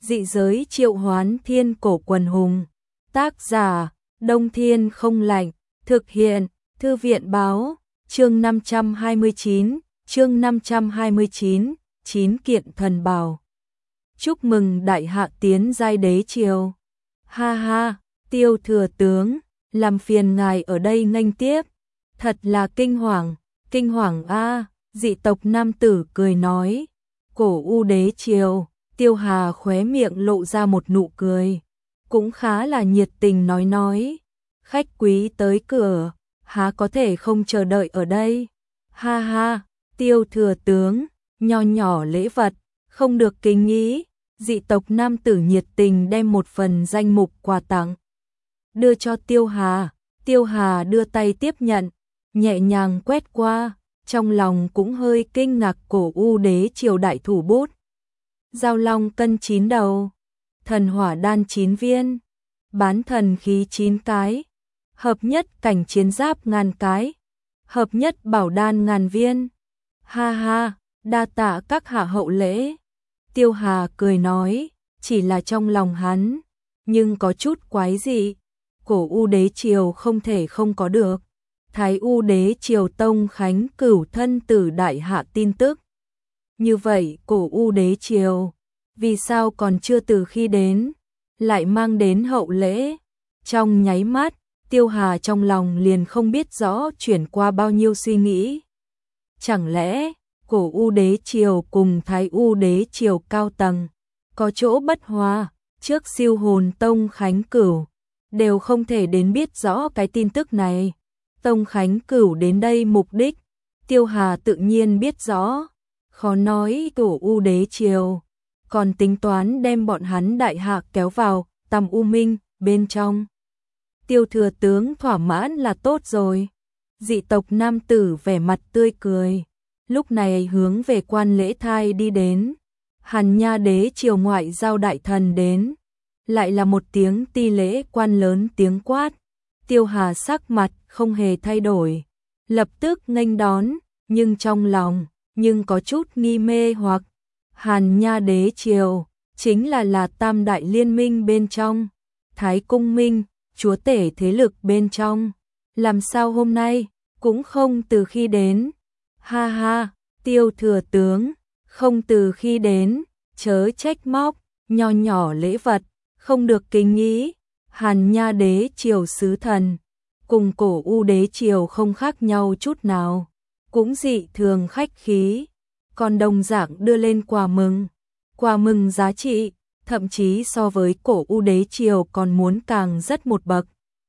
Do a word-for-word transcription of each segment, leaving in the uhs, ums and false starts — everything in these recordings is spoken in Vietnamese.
Dị giới triệu hoán thiên cổ quần hùng. Tác giả, Đông Thiên không lạnh. Thực hiện, Thư viện báo, chương năm trăm hai mươi chín, chương năm trăm hai mươi chín, chín kiện thần bảo. Chúc mừng đại hạ tiến giai đế triều. Ha ha, Tiêu thừa tướng, làm phiền ngài ở đây nghênh tiếp. Thật là kinh hoàng, kinh hoàng a, dị tộc nam tử cười nói. Cổ U đế triều, Tiêu Hà khóe miệng lộ ra một nụ cười, cũng khá là nhiệt tình nói nói. Khách quý tới cửa, há có thể không chờ đợi ở đây. Ha ha, Tiêu thừa tướng, nho nhỏ lễ vật, không được kính ý. Dị tộc nam tử nhiệt tình đem một phần danh mục quà tặng đưa cho Tiêu Hà. Tiêu Hà đưa tay tiếp nhận, nhẹ nhàng quét qua, trong lòng cũng hơi kinh ngạc. Cổ U đế triều đại thủ bút. Giao long cân chín đầu, thần hỏa đan chín viên, bán thần khí chín cái, hợp nhất cảnh chiến giáp ngàn cái, hợp nhất bảo đan ngàn viên. Ha ha, đa tạ các hạ hậu lễ. Tiêu Hà cười nói, chỉ là trong lòng hắn, nhưng có chút quái dị. Cổ U đế triều không thể không có được Thái U đế triều Tông Khánh cửu thân tử đại hạ tin tức. Như vậy cổ U đế triều, vì sao còn chưa từ khi đến, lại mang đến hậu lễ? Trong nháy mắt, Tiêu Hà trong lòng liền không biết rõ chuyển qua bao nhiêu suy nghĩ. Chẳng lẽ cổ U đế triều cùng Thái U đế triều cao tầng có chỗ bất hòa? Trước Siêu Hồn Tông Khánh Cửu đều không thể đến biết rõ cái tin tức này. Tông Khánh Cửu đến đây mục đích, Tiêu Hà tự nhiên biết rõ. Khó nói cổ U đế triều còn tính toán đem bọn hắn đại hạ kéo vào Tầm U Minh bên trong. Tiêu thừa tướng thỏa mãn là tốt rồi. Dị tộc nam tử vẻ mặt tươi cười, lúc này hướng về quan lễ thai đi đến. Hàn Nha đế triều ngoại giao đại thần đến, lại là một tiếng ti lễ quan lớn tiếng quát. Tiêu Hà sắc mặt không hề thay đổi, lập tức nghênh đón, nhưng trong lòng nhưng có chút nghi mê hoặc. Hàn Nha đế triều chính là là tam đại liên minh bên trong, Thái Cung Minh, chúa tể thế lực bên trong, làm sao hôm nay cũng không từ khi đến? Ha ha, Tiêu thừa tướng, không từ khi đến, chớ trách móc, nho nhỏ lễ vật, không được kính ý. Hàn Nha đế triều sứ thần, cùng cổ U đế triều không khác nhau chút nào, cũng dị thường khách khí, còn đồng dạng đưa lên quà mừng. Quà mừng giá trị, thậm chí so với cổ U đế triều còn muốn càng rất một bậc.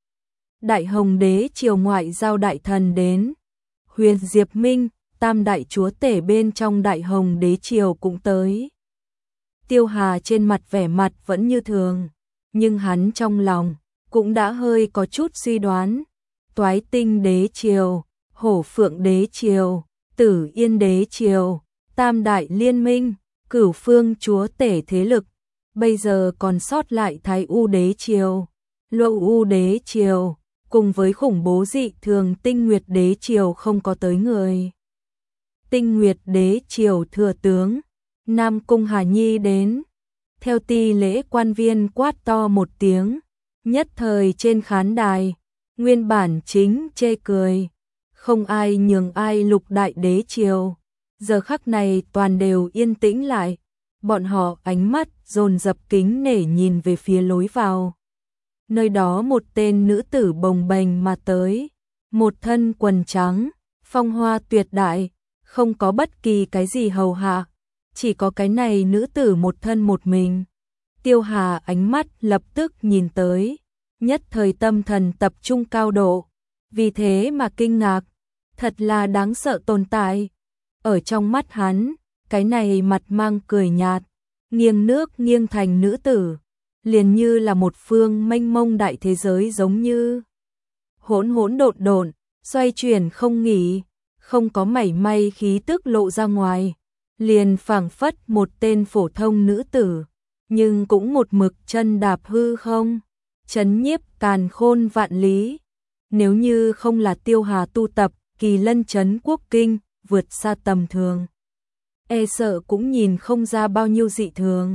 Đại Hồng đế triều ngoại giao đại thần đến, Huyền Diệp Minh, tam đại chúa tể bên trong Đại Hồng đế triều cũng tới. Tiêu Hà trên mặt vẻ mặt vẫn như thường, nhưng hắn trong lòng cũng đã hơi có chút suy đoán. Toái Tinh đế triều, Hổ Phượng đế triều, Tử Yên đế triều, tam đại liên minh, cửu phương chúa tể thế lực, bây giờ còn sót lại Thái U đế triều, Lô U đế triều, cùng với khủng bố dị thường Tinh Nguyệt đế triều không có tới người. Tinh Nguyệt đế triều thừa tướng Nam Cung Hà Nhi đến, theo ti lễ quan viên quát to một tiếng, nhất thời trên khán đài, nguyên bản chính chê cười, không ai nhường ai lục đại đế triều, giờ khắc này toàn đều yên tĩnh lại, bọn họ ánh mắt dồn dập kính nể nhìn về phía lối vào. Nơi đó một tên nữ tử bồng bềnh mà tới, một thân quần trắng, phong hoa tuyệt đại, không có bất kỳ cái gì hầu hạ, chỉ có cái này nữ tử một thân một mình. Tiêu Hà ánh mắt lập tức nhìn tới, nhất thời tâm thần tập trung cao độ, vì thế mà kinh ngạc, thật là đáng sợ tồn tại. Ở trong mắt hắn, cái này mặt mang cười nhạt, nghiêng nước nghiêng thành nữ tử, liền như là một phương mênh mông đại thế giới, giống như hỗn hỗn độn độn, xoay chuyển không nghỉ, không có mảy may khí tức lộ ra ngoài, liền phảng phất một tên phổ thông nữ tử, nhưng cũng một mực chân đạp hư không, chấn nhiếp càn khôn vạn lý. Nếu như không là Tiêu Hà tu tập Kỳ Lân Chấn Quốc Kinh, vượt xa tầm thường, e sợ cũng nhìn không ra bao nhiêu dị thường.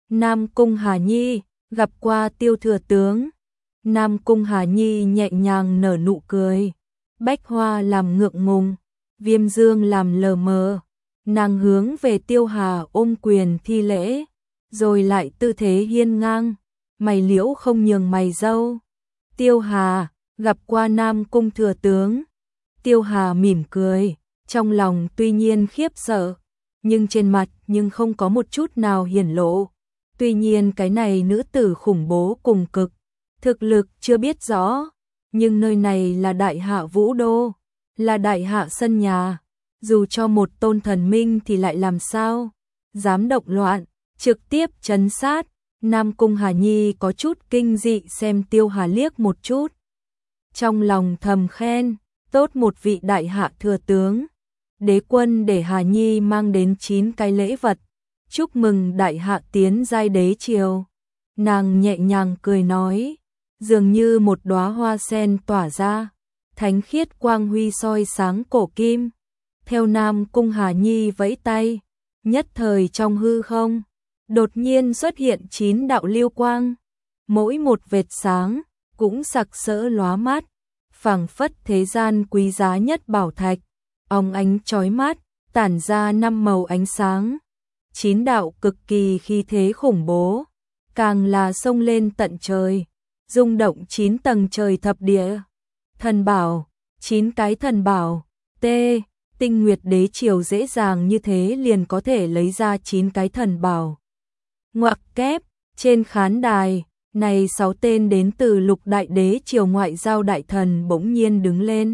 Nam Cung Hà Nhi, gặp qua Tiêu thừa tướng. Nam Cung Hà Nhi nhẹ nhàng nở nụ cười. Bách Hoa làm ngượng ngùng, Viêm Dương làm lờ mờ. Nàng hướng về Tiêu Hà ôm quyền thi lễ, rồi lại tư thế hiên ngang, mày liễu không nhường mày râu. Tiêu Hà, gặp qua Nam Cung thừa tướng. Tiêu Hà mỉm cười, trong lòng tuy nhiên khiếp sợ, nhưng trên mặt nhưng không có một chút nào hiển lộ. Tuy nhiên cái này nữ tử khủng bố cùng cực, thực lực chưa biết rõ, nhưng nơi này là Đại Hạ Vũ Đô, là Đại Hạ sân nhà, dù cho một tôn thần minh thì lại làm sao dám động loạn, trực tiếp trấn sát. Nam Cung Hà Nhi có chút kinh dị xem Tiêu Hà liếc một chút, trong lòng thầm khen, tốt một vị Đại Hạ thừa tướng. Đế quân để Hà Nhi mang đến chín cái lễ vật, chúc mừng Đại Hạ tiến giai đế triều. Nàng nhẹ nhàng cười nói, dường như một đóa hoa sen tỏa ra, thánh khiết quang huy soi sáng cổ kim. Theo Nam Cung Hà Nhi vẫy tay, nhất thời trong hư không, đột nhiên xuất hiện chín đạo lưu quang, mỗi một vệt sáng cũng sặc sỡ lóa mắt, phảng phất thế gian quý giá nhất bảo thạch, óng ánh chói mắt, tản ra năm màu ánh sáng. Chín đạo cực kỳ khí thế khủng bố, càng là xông lên tận trời, rung động chín tầng trời thập địa. Thần bảo, chín cái thần bảo, T, Tinh Nguyệt đế triều dễ dàng như thế liền có thể lấy ra chín cái thần bảo. Ngoặc kép, trên khán đài, này sáu tên đến từ lục đại đế triều ngoại giao đại thần bỗng nhiên đứng lên,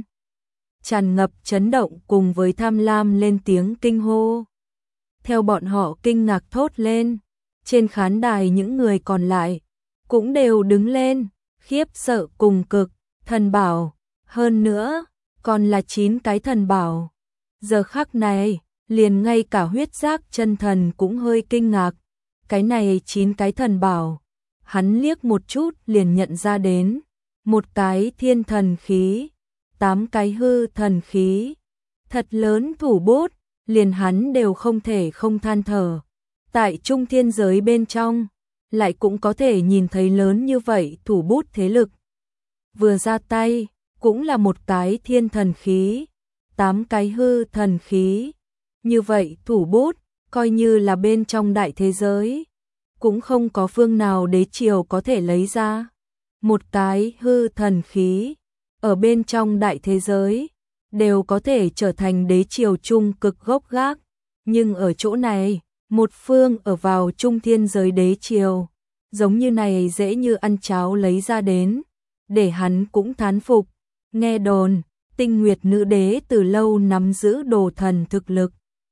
tràn ngập chấn động cùng với tham lam lên tiếng kinh hô. Theo bọn họ kinh ngạc thốt lên, trên khán đài những người còn lại cũng đều đứng lên, khiếp sợ cùng cực. Thần bảo, hơn nữa còn là chín cái thần bảo. Giờ khắc này, liền ngay cả huyết giác chân thần cũng hơi kinh ngạc. Cái này chín cái thần bảo, hắn liếc một chút liền nhận ra đến, một cái thiên thần khí, tám cái hư thần khí, thật lớn thủ bút, liền hắn đều không thể không than thở. Tại trung thiên giới bên trong, lại cũng có thể nhìn thấy lớn như vậy thủ bút thế lực. Vừa ra tay, cũng là một cái thiên thần khí, tám cái hư thần khí. Như vậy thủ bút, coi như là bên trong đại thế giới, cũng không có phương nào đế triều có thể lấy ra. Một cái hư thần khí, ở bên trong đại thế giới, đều có thể trở thành đế triều trung cực gốc gác. Nhưng ở chỗ này, một phương ở vào trung thiên giới đế triều, giống như này dễ như ăn cháo lấy ra đến, để hắn cũng thán phục. Nghe đồn, Tinh Nguyệt nữ đế từ lâu nắm giữ đồ thần thực lực.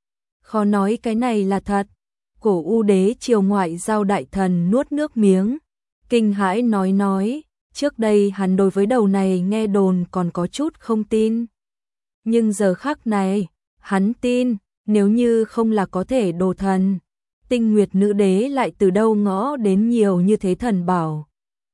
Khó nói cái này là thật. Cổ U đế triều ngoại giao đại thần nuốt nước miếng, kinh hãi nói nói, trước đây hắn đối với đầu này nghe đồn còn có chút không tin. Nhưng giờ khắc này, hắn tin, nếu như không là có thể đồ thần, Tinh Nguyệt nữ đế lại từ đâu ngõ đến nhiều như thế thần bảo.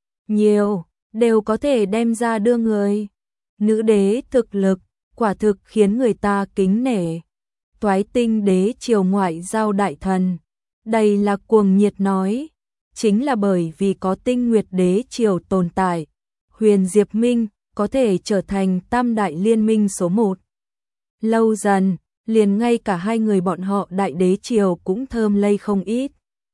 Nhiều, đều có thể đem ra đưa người. Nữ đế thực lực, quả thực khiến người ta kính nể. Toái Tinh đế triều ngoại giao đại thần, đây là cuồng nhiệt nói, chính là bởi vì có Tinh Nguyệt đế triều tồn tại, Huyền Diệp Minh có thể trở thành tam đại liên minh số một. Lâu dần, liền ngay cả hai người bọn họ đại đế triều cũng thơm lây không ít.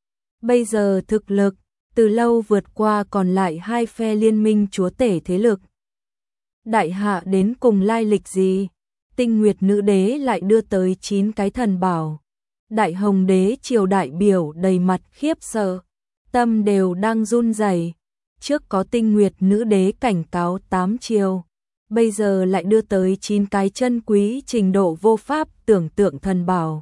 Bây giờ thực lực, từ lâu vượt qua còn lại hai phe liên minh chúa tể thế lực. Đại hạ đến cùng lai lịch gì? Tinh Nguyệt nữ đế lại đưa tới chín cái thần bảo. Đại Hồng đế triều đại biểu đầy mặt khiếp sợ, tâm đều đang run rẩy. Trước có Tinh Nguyệt nữ đế cảnh cáo tám triều, bây giờ lại đưa tới chín cái chân quý trình độ vô pháp tưởng tượng thần bảo.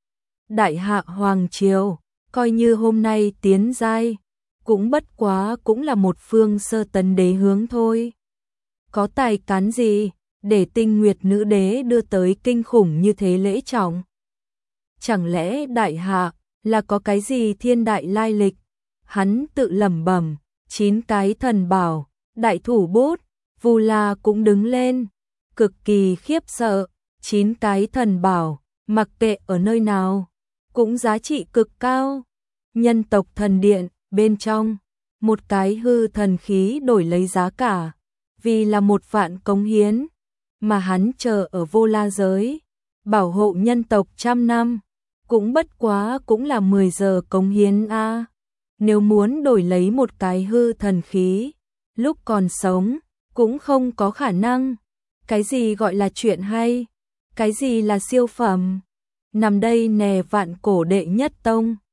Đại Hạ hoàng triều, coi như hôm nay tiến giai, cũng bất quá cũng là một phương sơ tấn đế hướng thôi. Có tài cán gì để Tinh Nguyệt nữ đế đưa tới kinh khủng như thế lễ trọng? Chẳng lẽ Đại Hạ là có cái gì thiên đại lai lịch? Hắn tự lẩm bẩm, chín cái thần bảo, đại thủ bút, Vu La cũng đứng lên, cực kỳ khiếp sợ, chín cái thần bảo, mặc kệ ở nơi nào, cũng giá trị cực cao. nhân tộc thần điện, bên trong, một cái hư thần khí đổi lấy giá cả, vì là một vạn cống hiến, mà hắn chờ ở Vô La giới, bảo hộ nhân tộc trăm năm, cũng bất quá cũng là mười giờ cống hiến a. Nếu muốn đổi lấy một cái hư thần khí, lúc còn sống, cũng không có khả năng. Cái gì gọi là chuyện hay? Cái gì là siêu phẩm? Nằm đây nè vạn cổ đệ nhất tông.